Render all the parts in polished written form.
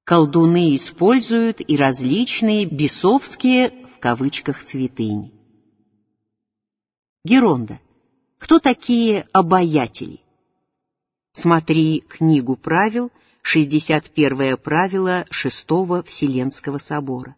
колдуны используют и различные бесовские, в кавычках, святыни. Геронда. Кто такие обаятели? Смотри книгу правил, 61 правило 6-го Вселенского собора.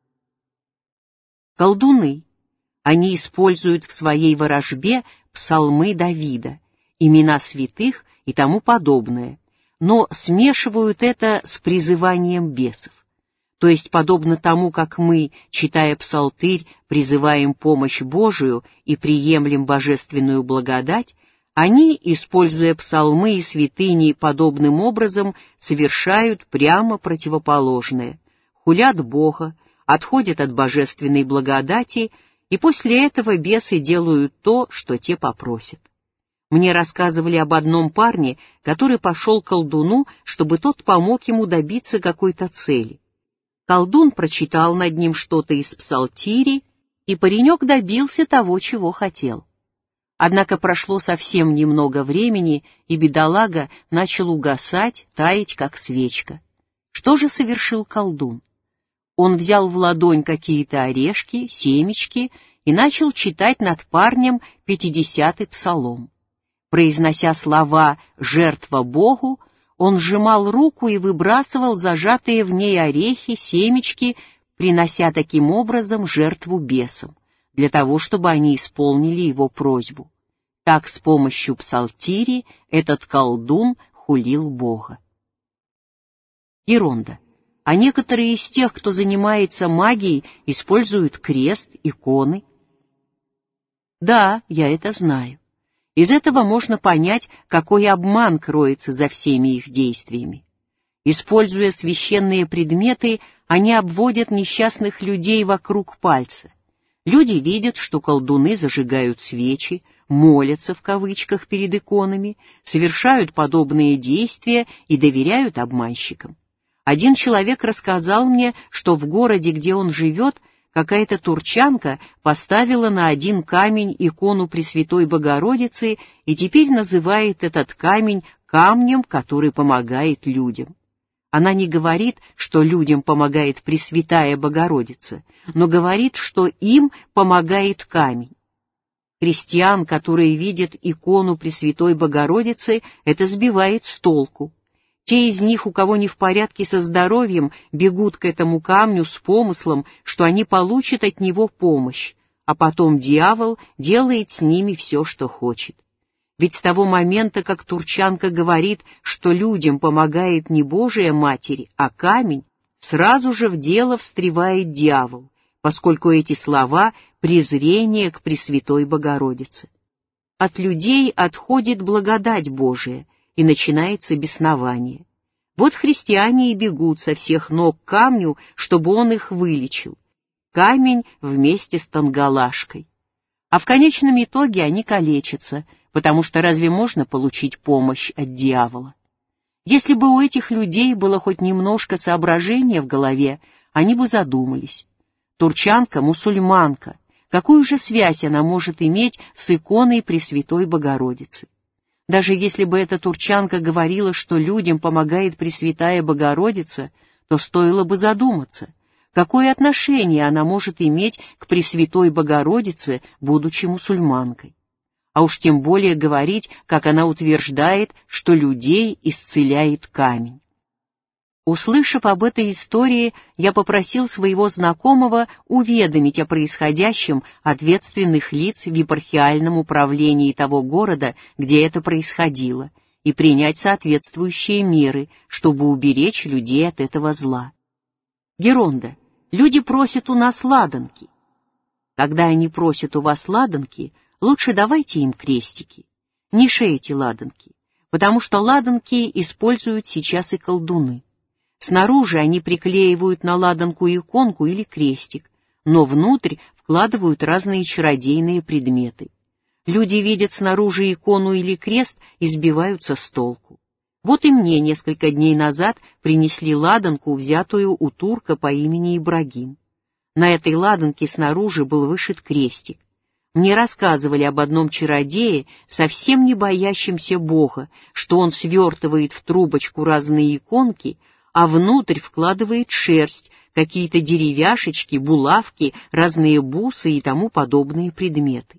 Колдуны. Они используют в своей ворожбе псалмы Давида, имена святых и тому подобное, но смешивают это с призыванием бесов. То есть, подобно тому, как мы, читая псалтырь, призываем помощь Божию и приемлем божественную благодать, они, используя псалмы и святыни подобным образом, совершают прямо противоположное, хулят Бога, отходят от божественной благодати, и после этого бесы делают то, что те попросят. Мне рассказывали об одном парне, который пошел к колдуну, чтобы тот помог ему добиться какой-то цели. Колдун прочитал над ним что-то из псалтири, и паренек добился того, чего хотел. Однако прошло совсем немного времени, и бедолага начал угасать, таять, как свечка. Что же совершил колдун? Он взял в ладонь какие-то орешки, семечки и начал читать над парнем 50-й псалом. Произнося слова «жертва Богу», он сжимал руку и выбрасывал зажатые в ней орехи, семечки, принося таким образом жертву бесам, для того, чтобы они исполнили его просьбу. Так с помощью псалтири этот колдун хулил Бога. Геронда. А некоторые из тех, кто занимается магией, используют крест, иконы. Да, я это знаю. Из этого можно понять, какой обман кроется за всеми их действиями. Используя священные предметы, они обводят несчастных людей вокруг пальца. Люди видят, что колдуны зажигают свечи, молятся в кавычках перед иконами, совершают подобные действия и доверяют обманщикам. Один человек рассказал мне, что в городе, где он живет, какая-то турчанка поставила на один камень икону Пресвятой Богородицы и теперь называет этот камень камнем, который помогает людям. Она не говорит, что людям помогает Пресвятая Богородица, но говорит, что им помогает камень. Христиан, которые видят икону Пресвятой Богородицы, это сбивает с толку. Те из них, у кого не в порядке со здоровьем, бегут к этому камню с помыслом, что они получат от него помощь, а потом дьявол делает с ними все, что хочет. Ведь с того момента, как турчанка говорит, что людям помогает не Божия Матерь, а камень, сразу же в дело встревает дьявол, поскольку эти слова — презрение к Пресвятой Богородице. От людей отходит благодать Божия, и начинается беснование. Вот христиане и бегут со всех ног к камню, чтобы он их вылечил. Камень вместе с тангалашкой. А в конечном итоге они калечатся, потому что разве можно получить помощь от дьявола? Если бы у этих людей было хоть немножко соображения в голове, они бы задумались. Турчанка — мусульманка. Какую же связь она может иметь с иконой Пресвятой Богородицы? Даже если бы эта турчанка говорила, что людям помогает Пресвятая Богородица, то стоило бы задуматься, какое отношение она может иметь к Пресвятой Богородице, будучи мусульманкой. А уж тем более говорить, как она утверждает, что людей исцеляет камень. Услышав об этой истории, я попросил своего знакомого уведомить о происходящем ответственных лиц в епархиальном управлении того города, где это происходило, и принять соответствующие меры, чтобы уберечь людей от этого зла. Геронда. Люди просят у нас ладанки. Когда они просят у вас ладанки, лучше давайте им крестики. Не шейте ладанки, потому что ладанки используют сейчас и колдуны. Снаружи они приклеивают на ладанку иконку или крестик, но внутрь вкладывают разные чародейные предметы. Люди видят снаружи икону или крест и сбиваются с толку. Вот и мне несколько дней назад принесли ладанку, взятую у турка по имени Ибрагим. На этой ладанке снаружи был вышит крестик. Мне рассказывали об одном чародее, совсем не боящемся Бога, что он свертывает в трубочку разные иконки, а внутрь вкладывает шерсть, какие-то деревяшечки, булавки, разные бусы и тому подобные предметы.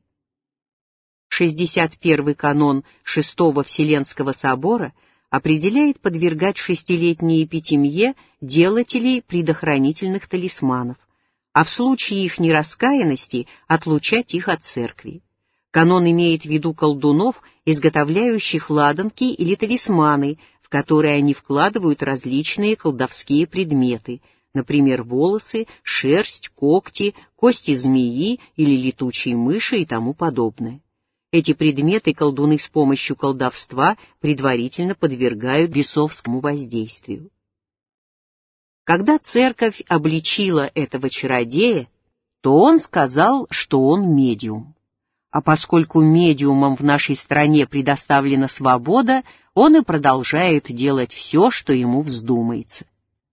61-й канон Шестого Вселенского собора определяет подвергать шестилетней епитемье делателей предохранительных талисманов, а в случае их нераскаянности отлучать их от церкви. Канон имеет в виду колдунов, изготовляющих ладанки или талисманы, в которые они вкладывают различные колдовские предметы, например, волосы, шерсть, когти, кости змеи или летучей мыши и тому подобное. Эти предметы колдуны с помощью колдовства предварительно подвергают бесовскому воздействию. Когда церковь обличила этого чародея, то он сказал, что он медиум. А поскольку медиумам в нашей стране предоставлена свобода, он и продолжает делать все, что ему вздумается.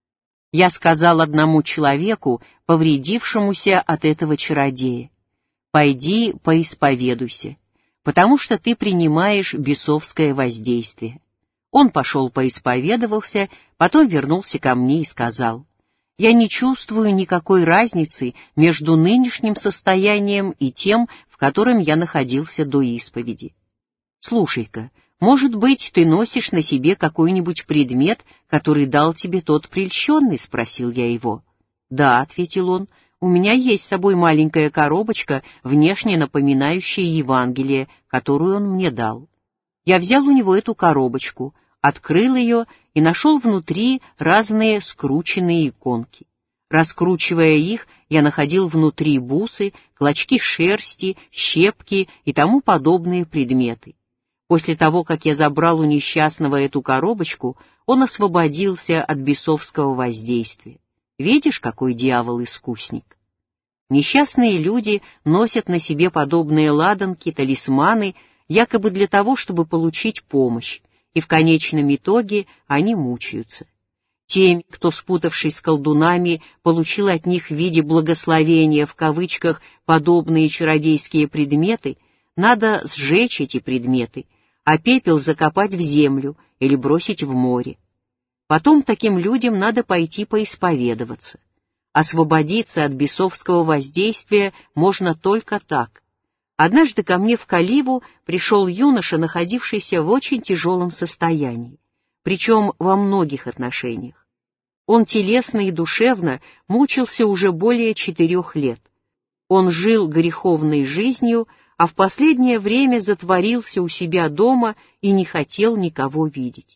Я сказал одному человеку, повредившемуся от этого чародея: «Пойди поисповедуйся, потому что ты принимаешь бесовское воздействие». Он пошел поисповедовался, потом вернулся ко мне и сказал: «Я не чувствую никакой разницы между нынешним состоянием и тем, в котором я находился до исповеди. Слушай-ка, может быть, ты носишь на себе какой-нибудь предмет, который дал тебе тот прельщенный?» — спросил я его. «Да», — ответил он, — «у меня есть с собой маленькая коробочка, внешне напоминающая Евангелие, которую он мне дал». Я взял у него эту коробочку, открыл ее и нашел внутри разные скрученные иконки. Раскручивая их, я находил внутри бусы, клочки шерсти, щепки и тому подобные предметы. После того, как я забрал у несчастного эту коробочку, он освободился от бесовского воздействия. Видишь, какой дьявол-искусник? Несчастные люди носят на себе подобные ладанки, талисманы, якобы для того, чтобы получить помощь, и в конечном итоге они мучаются. Тем, кто, спутавшись с колдунами, получил от них в виде «благословения» в кавычках подобные чародейские предметы, надо сжечь эти предметы, а пепел закопать в землю или бросить в море. Потом таким людям надо пойти поисповедоваться. Освободиться от бесовского воздействия можно только так. Однажды ко мне в Каливу пришел юноша, находившийся в очень тяжелом состоянии, причем во многих отношениях. Он телесно и душевно мучился уже более 4 лет. Он жил греховной жизнью, а в последнее время затворился у себя дома и не хотел никого видеть.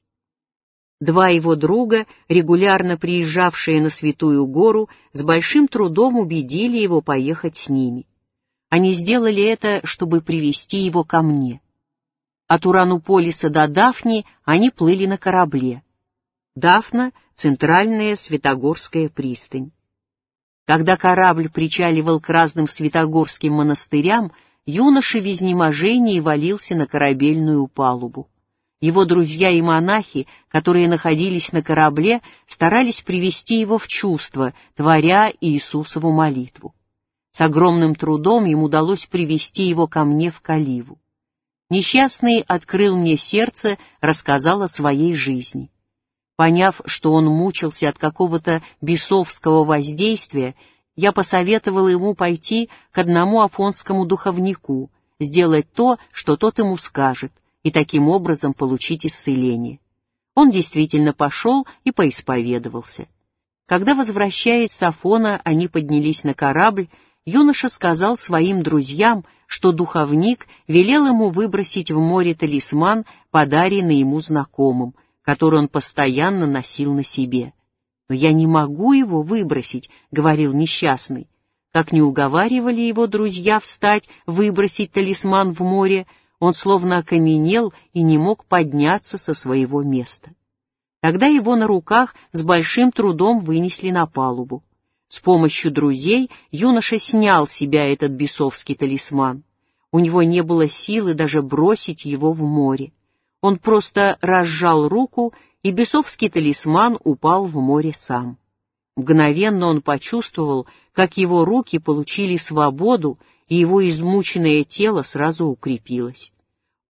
2 его друга, регулярно приезжавшие на Святую Гору, с большим трудом убедили его поехать с ними. Они сделали это, чтобы привести его ко мне. От Урануполиса до Дафни они плыли на корабле. Дафна — центральная Святогорская пристань. Когда корабль причаливал к разным святогорским монастырям, юноша в изнеможении валился на корабельную палубу. Его друзья и монахи, которые находились на корабле, старались привести его в чувство, творя Иисусову молитву. С огромным трудом им удалось привести его ко мне в Каливу. Несчастный открыл мне сердце, рассказал о своей жизни. Поняв, что он мучился от какого-то бесовского воздействия, я посоветовал ему пойти к одному афонскому духовнику, сделать то, что тот ему скажет, и таким образом получить исцеление. Он действительно пошел и поисповедовался. Когда, возвращаясь с Афона, они поднялись на корабль, юноша сказал своим друзьям, что духовник велел ему выбросить в море талисман, подаренный ему знакомым, который он постоянно носил на себе. «Но я не могу его выбросить», — говорил несчастный. Как ни уговаривали его друзья встать, выбросить талисман в море, он словно окаменел и не мог подняться со своего места. Тогда его на руках с большим трудом вынесли на палубу. С помощью друзей юноша снял с себя этот бесовский талисман. У него не было силы даже бросить его в море. Он просто разжал руку, и бесовский талисман упал в море сам. Мгновенно он почувствовал, как его руки получили свободу, и его измученное тело сразу укрепилось.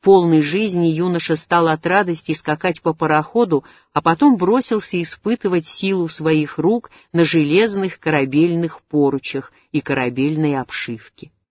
полной жизни юноша стал от радости скакать по пароходу, а потом бросился испытывать силу своих рук на железных корабельных поручах и корабельной обшивке.